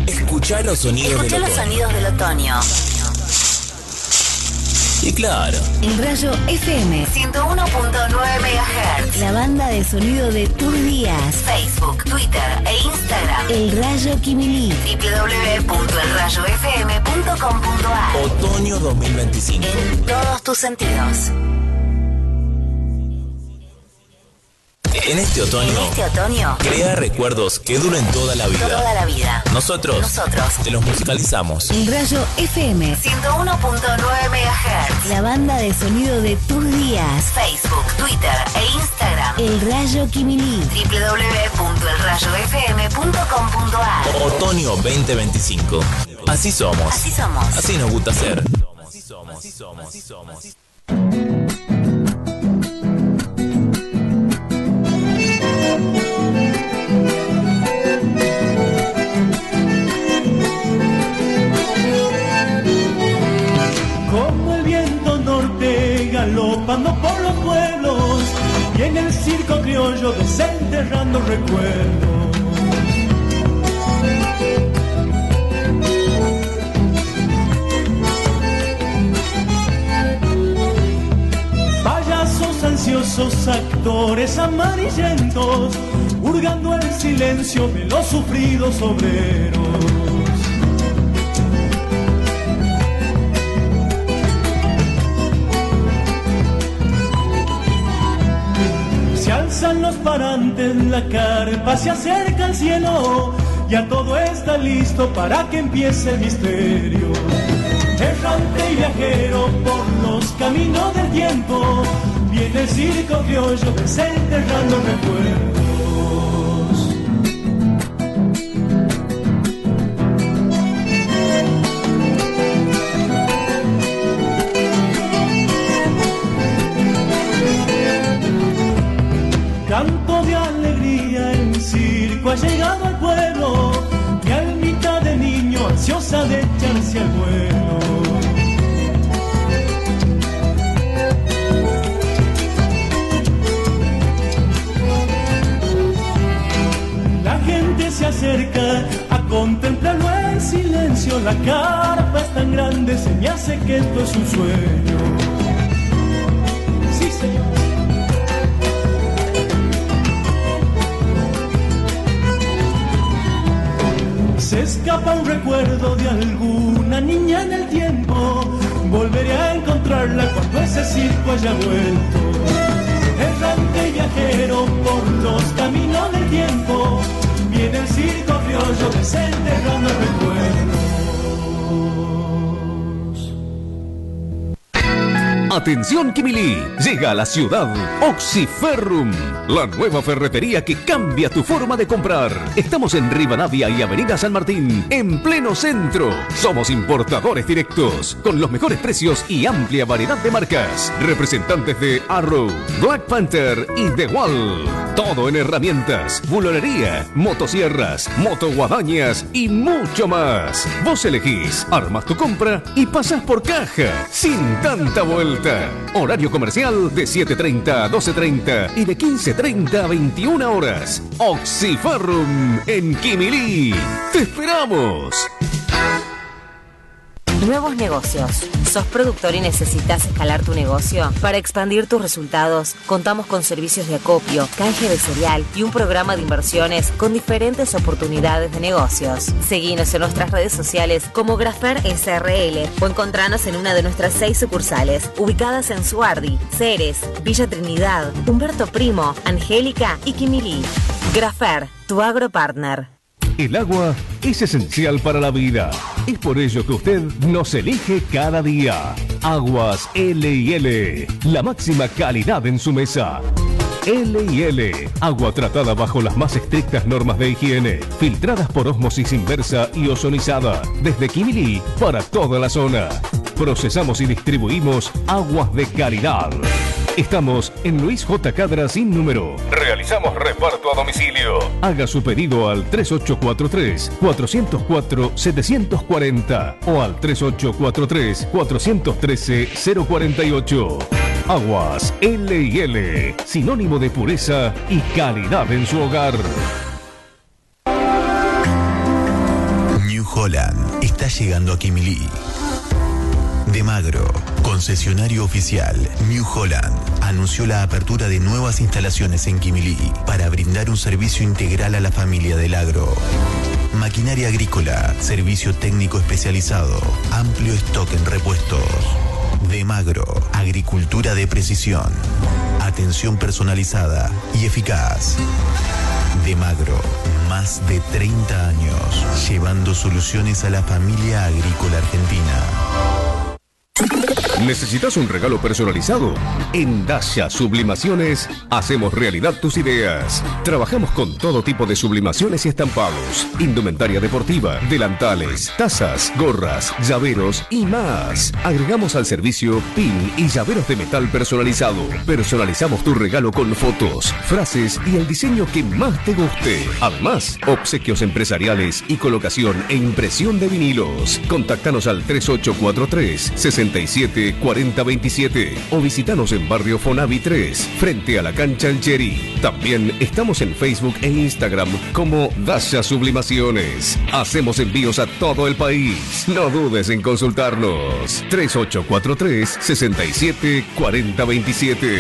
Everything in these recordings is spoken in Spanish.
Escuchá los sonidos del otoño. Sonidos del otoño. Y claro, En Rayo FM 101.9 MHz. La banda de sonido de tus días. Facebook, Twitter e Instagram. El Rayo Quimilí. www.elrayofm.com.ar. otoño 2025. En todos tus sentidos. En este otoño, crea recuerdos que duren toda la vida. Toda la vida. Nosotros te los musicalizamos. El Rayo FM 101.9 MHz. La banda de sonido de tus días. Facebook, Twitter e Instagram. El Rayo Quimilí. www.elrayofm.com.ar. Otoño 2025. Así somos. Así somos. Así nos gusta ser. Como el viento norte galopando por los pueblos y en el circo criollo desenterrando recuerdos. Payasos ansiosos, actores amarillentos, hurgando el silencio de los sufridos obreros. Se alzan los parantes, la carpa se acerca al cielo, ya todo está listo para que empiece el misterio. Errante y viajero por los caminos del tiempo, viene el circo criollo desenterrando recuerdos. Canto de alegría, el circo ha llegado al pueblo, mi almita de niño ansiosa de echarse al vuelo. La gente se acerca a contemplarlo en silencio, la carpa es tan grande, se me hace que esto es un sueño. Sí, señor. Se escapa un recuerdo de alguna niña en el tiempo, volveré a encontrarla cuando ese circo haya vuelto. Errante y viajero por los caminos del tiempo, viene el circo criollo desenterrando recuerdos. Atención Quimilí, llega a la ciudad Oxyferrum, la nueva ferretería que cambia tu forma de comprar. Estamos en Rivadavia y Avenida San Martín, en pleno centro. Somos importadores directos, con los mejores precios y amplia variedad de marcas. Representantes de Arrow, Black Panther y The Wall. Todo en herramientas, bulonería, motosierras, motoguadañas y mucho más. Vos elegís, armas tu compra y pasás por caja, sin tanta vuelta. Horario comercial de 7:30 a 12:30 y de 15:30 a 21 horas. Oxyferrum en Quimilí. ¡Te esperamos! Nuevos negocios. ¿Sos productor y necesitas escalar tu negocio? Para expandir tus resultados, contamos con servicios de acopio, canje de cereal y un programa de inversiones con diferentes oportunidades de negocios. Seguinos en nuestras redes sociales como Grafer SRL o encontranos en una de nuestras 6 sucursales, ubicadas en Suardi, Ceres, Villa Trinidad, Humberto Primo, Angélica y Quimilí. Grafer, tu agropartner. El agua es esencial para la vida. Es por ello que usted nos elige cada día. Aguas L&L, la máxima calidad en su mesa. L&L, agua tratada bajo las más estrictas normas de higiene, filtradas por ósmosis inversa y ozonizada, desde Quimilí para toda la zona. Procesamos y distribuimos aguas de calidad. Estamos en Luis J. Cadra sin número. Realizamos reparto a domicilio. Haga su pedido al 3843-404-740 o al 3843-413-048. Aguas L&L, sinónimo de pureza y calidad en su hogar. New Holland está llegando a Quimilí. De Magro, concesionario oficial New Holland, anunció la apertura de nuevas instalaciones en Quimilí para brindar un servicio integral a la familia del agro. Maquinaria agrícola, servicio técnico especializado, amplio stock en repuestos. De Magro, agricultura de precisión, atención personalizada y eficaz. De Magro, más de 30 años, llevando soluciones a la familia agrícola argentina. ¿Necesitas un regalo personalizado? En Dasha Sublimaciones hacemos realidad tus ideas. Trabajamos con todo tipo de sublimaciones y estampados, indumentaria deportiva, delantales, tazas, gorras, llaveros y más. Agregamos al servicio pin y llaveros de metal personalizado. Personalizamos tu regalo con fotos, frases y el diseño que más te guste. Además, obsequios empresariales y colocación e impresión de vinilos. Contáctanos al 3843 67 4027 o visitanos en Barrio Fonavi 3, frente a la cancha El Cherry. También estamos en Facebook e Instagram como Dasha Sublimaciones. Hacemos envíos a todo el país. No dudes en consultarnos. 3843 67 4027.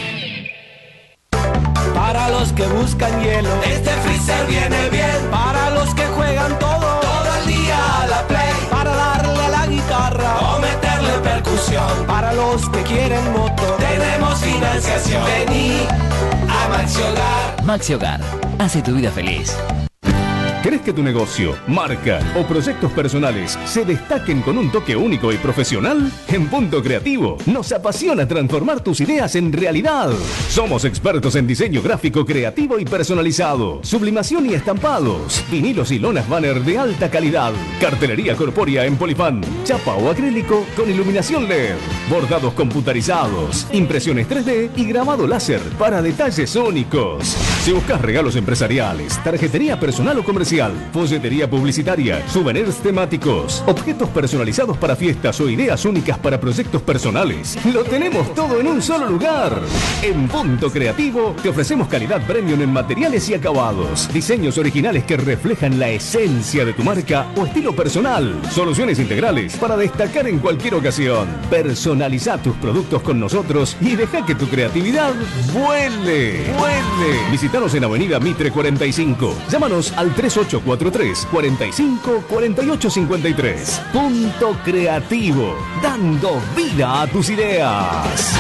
Para los que buscan hielo, este freezer viene bien. Para los que juegan todo el día a la Play. Para darle a la guitarra o meterle percusión. Para los que quieren moto, tenemos financiación. Vení a Maxi Hogar. Maxi Hogar, hace tu vida feliz. ¿Querés que tu negocio, marca o proyectos personales se destaquen con un toque único y profesional? En Punto Creativo nos apasiona transformar tus ideas en realidad. Somos expertos en diseño gráfico creativo y personalizado, sublimación y estampados, vinilos y lonas banner de alta calidad, cartelería corpórea en polipán, chapa o acrílico con iluminación LED, bordados computarizados, impresiones 3D y grabado láser para detalles únicos. Si buscas regalos empresariales, tarjetería personal o comercial, folletería publicitaria, souvenirs temáticos, objetos personalizados para fiestas o ideas únicas para proyectos personales, lo tenemos todo en un solo lugar. En Punto Creativo te ofrecemos calidad premium en materiales y acabados, diseños originales que reflejan la esencia de tu marca o estilo personal, soluciones integrales para destacar en cualquier ocasión. Personaliza tus productos con nosotros y deja que tu creatividad vuele. Visítanos en Avenida Mitre 45. Llámanos al 3843 45 48 53. Punto Creativo, dando vida a tus ideas.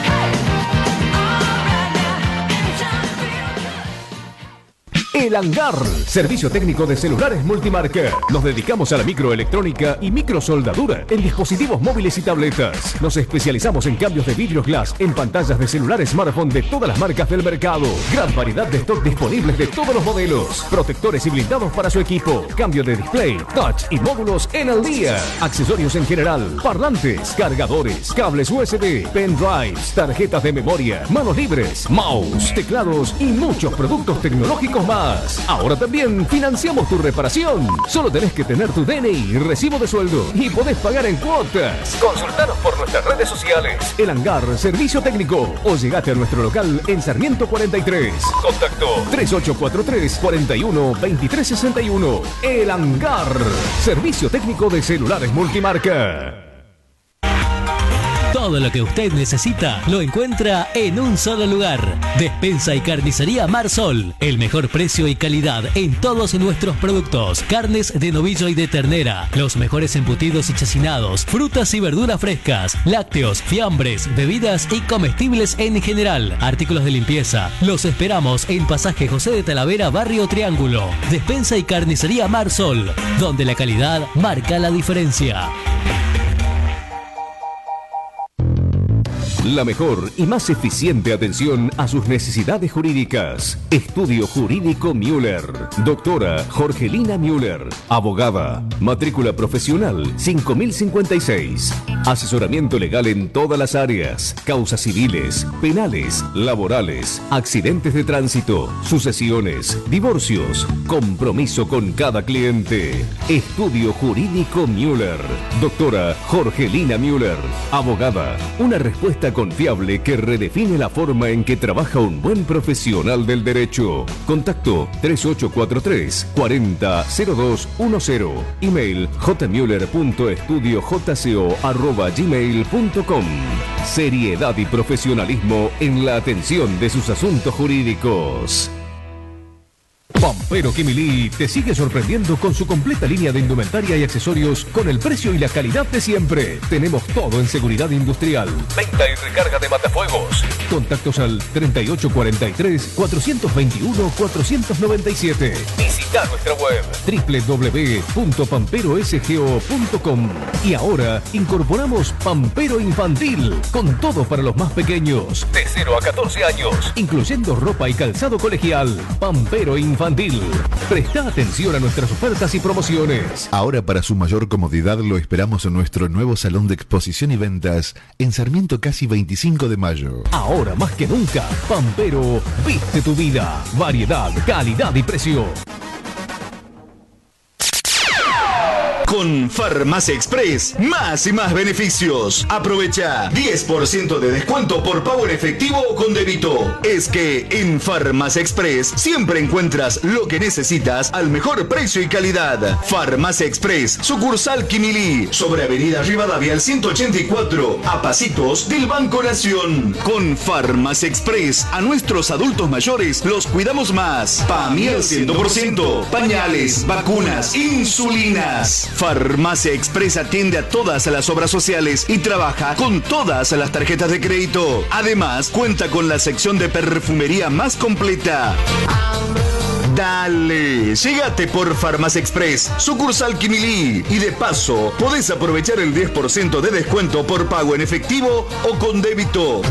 El Hangar, servicio técnico de celulares multimarca. Nos dedicamos a la microelectrónica y microsoldadura en dispositivos móviles y tabletas. Nos especializamos en cambios de vidrios glass en pantallas de celular smartphone de todas las marcas del mercado. Gran variedad de stock disponibles de todos los modelos. Protectores y blindados para su equipo. Cambio de display, touch y módulos en el día. Accesorios en general. Parlantes, cargadores, cables USB, pendrives, tarjetas de memoria, manos libres, mouse, teclados y muchos productos tecnológicos más. Ahora también financiamos tu reparación. Solo tenés que tener tu DNI y recibo de sueldo y podés pagar en cuotas. Consultanos por nuestras redes sociales. El Hangar, servicio técnico. O llegate a nuestro local en Sarmiento 43. Contacto 3843 41 23 61. El Hangar, servicio técnico de celulares multimarca. Todo lo que usted necesita lo encuentra en un solo lugar. Despensa y carnicería Marsol. El mejor precio y calidad en todos nuestros productos. Carnes de novillo y de ternera. Los mejores embutidos y chacinados. Frutas y verduras frescas. Lácteos, fiambres, bebidas y comestibles en general. Artículos de limpieza. Los esperamos en Pasaje José de Talavera, Barrio Triángulo. Despensa y carnicería Marsol, donde la calidad marca la diferencia. La mejor y más eficiente atención a sus necesidades jurídicas. Estudio Jurídico Müller. Doctora Jorgelina Müller. Abogada. Matrícula profesional 5056. Asesoramiento legal en todas las áreas. Causas civiles, penales, laborales, accidentes de tránsito, sucesiones, divorcios. Compromiso con cada cliente. Estudio Jurídico Müller. Doctora Jorgelina Müller. Abogada. Una respuesta con confiable que redefine la forma en que trabaja un buen profesional del derecho. Contacto 3843 400210. Email jmuller.estudiojco@gmail.com. Seriedad y profesionalismo en la atención de sus asuntos jurídicos. Pampero Quimilí te sigue sorprendiendo con su completa línea de indumentaria y accesorios con el precio y la calidad de siempre. Tenemos todo en seguridad industrial, venta y recarga de matafuegos. Contactos al 3843-421-497. Visita nuestra web www.pamperosgo.com. Y ahora incorporamos Pampero Infantil, con todo para los más pequeños, de 0 a 14 años, incluyendo ropa y calzado colegial. Pampero Infantil. Presta atención a nuestras ofertas y promociones. Ahora, para su mayor comodidad, lo esperamos en nuestro nuevo salón de exposición y ventas en Sarmiento Casi 25 de Mayo. Ahora más que nunca, Pampero viste tu vida. Variedad, calidad y precio. Con Farmacia Express, más y más beneficios. Aprovecha 10% de descuento por pago en efectivo o con débito. Es que en Farmacia Express siempre encuentras lo que necesitas al mejor precio y calidad. Farmacia Express, sucursal Quimilí, sobre Avenida Rivadavia al 184, a pasitos del Banco Nación. Con Farmacia Express, a nuestros adultos mayores los cuidamos más. Pamiel 100%, pañales, vacunas, insulinas. Farmacia Express atiende a todas las obras sociales y trabaja con todas las tarjetas de crédito. Además, cuenta con la sección de perfumería más completa. Dale, llégate por Farmacia Express, sucursal Quimilí, y de paso podés aprovechar el 10% de descuento por pago en efectivo o con débito.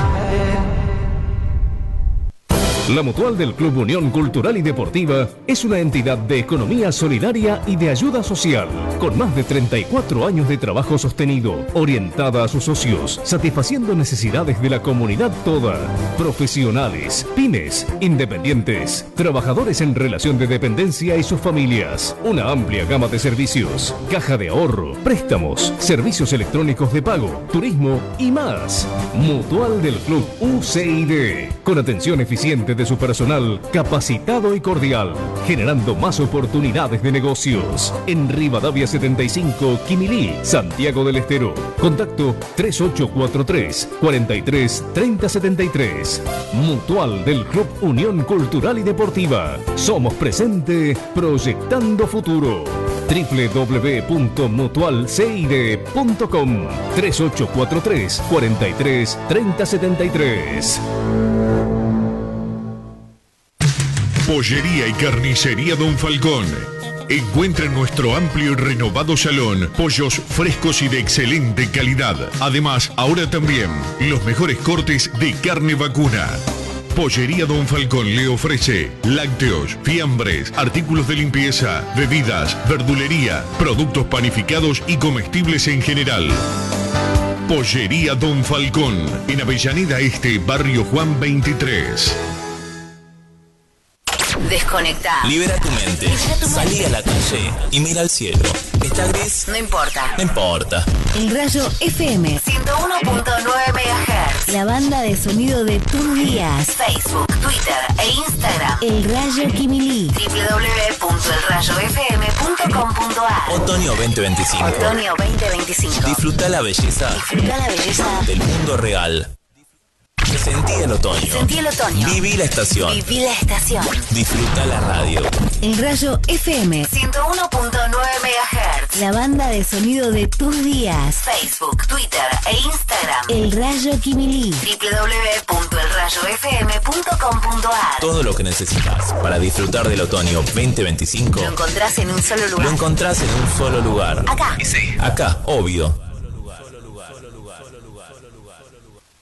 La Mutual del Club Unión Cultural y Deportiva es una entidad de economía solidaria y de ayuda social, con más de 34 años de trabajo sostenido, orientada a sus socios, satisfaciendo necesidades de la comunidad toda, profesionales, pymes, independientes, trabajadores en relación de dependencia y sus familias, una amplia gama de servicios, caja de ahorro, préstamos, servicios electrónicos de pago, turismo y más. Mutual del Club UCID, con atención eficiente de su personal, capacitado y cordial, generando más oportunidades de negocios. En Rivadavia 75, Quimilí, Santiago del Estero. Contacto 3843 43 30 73. Mutual del Club Unión Cultural y Deportiva. Somos presente, proyectando futuro. www.mutualcid.com 3843 43 30 73. Pollería y carnicería Don Falcón. Encuentra en nuestro amplio y renovado salón pollos frescos y de excelente calidad. Además, ahora también los mejores cortes de carne vacuna. Pollería Don Falcón le ofrece lácteos, fiambres, artículos de limpieza, bebidas, verdulería, productos panificados y comestibles en general. Pollería Don Falcón, en Avellaneda Este, Barrio Juan 23. Desconectá. Libera tu mente. Salí a la calle y mira al cielo. ¿Está gris? No importa. No importa. El Rayo FM 101.9 MHz. La banda de sonido de tus días. Facebook, Twitter e Instagram. El Rayo Quimilí. www.elrayofm.com.ar. Otoño 2025. Otoño 2025. Disfruta la belleza. Disfruta la belleza del mundo real. Sentí el otoño. Sentí el otoño. Viví la estación. Viví la estación. Disfruta la radio. El Rayo FM 101.9 MHz. La banda de sonido de tus días. Facebook, Twitter e Instagram. El Rayo Quimilí. www.elrayofm.com.ar. Todo lo que necesitas para disfrutar del otoño 2025 lo encontrás en un solo lugar. Lo encontrás en un solo lugar. Acá. Sí, acá, obvio.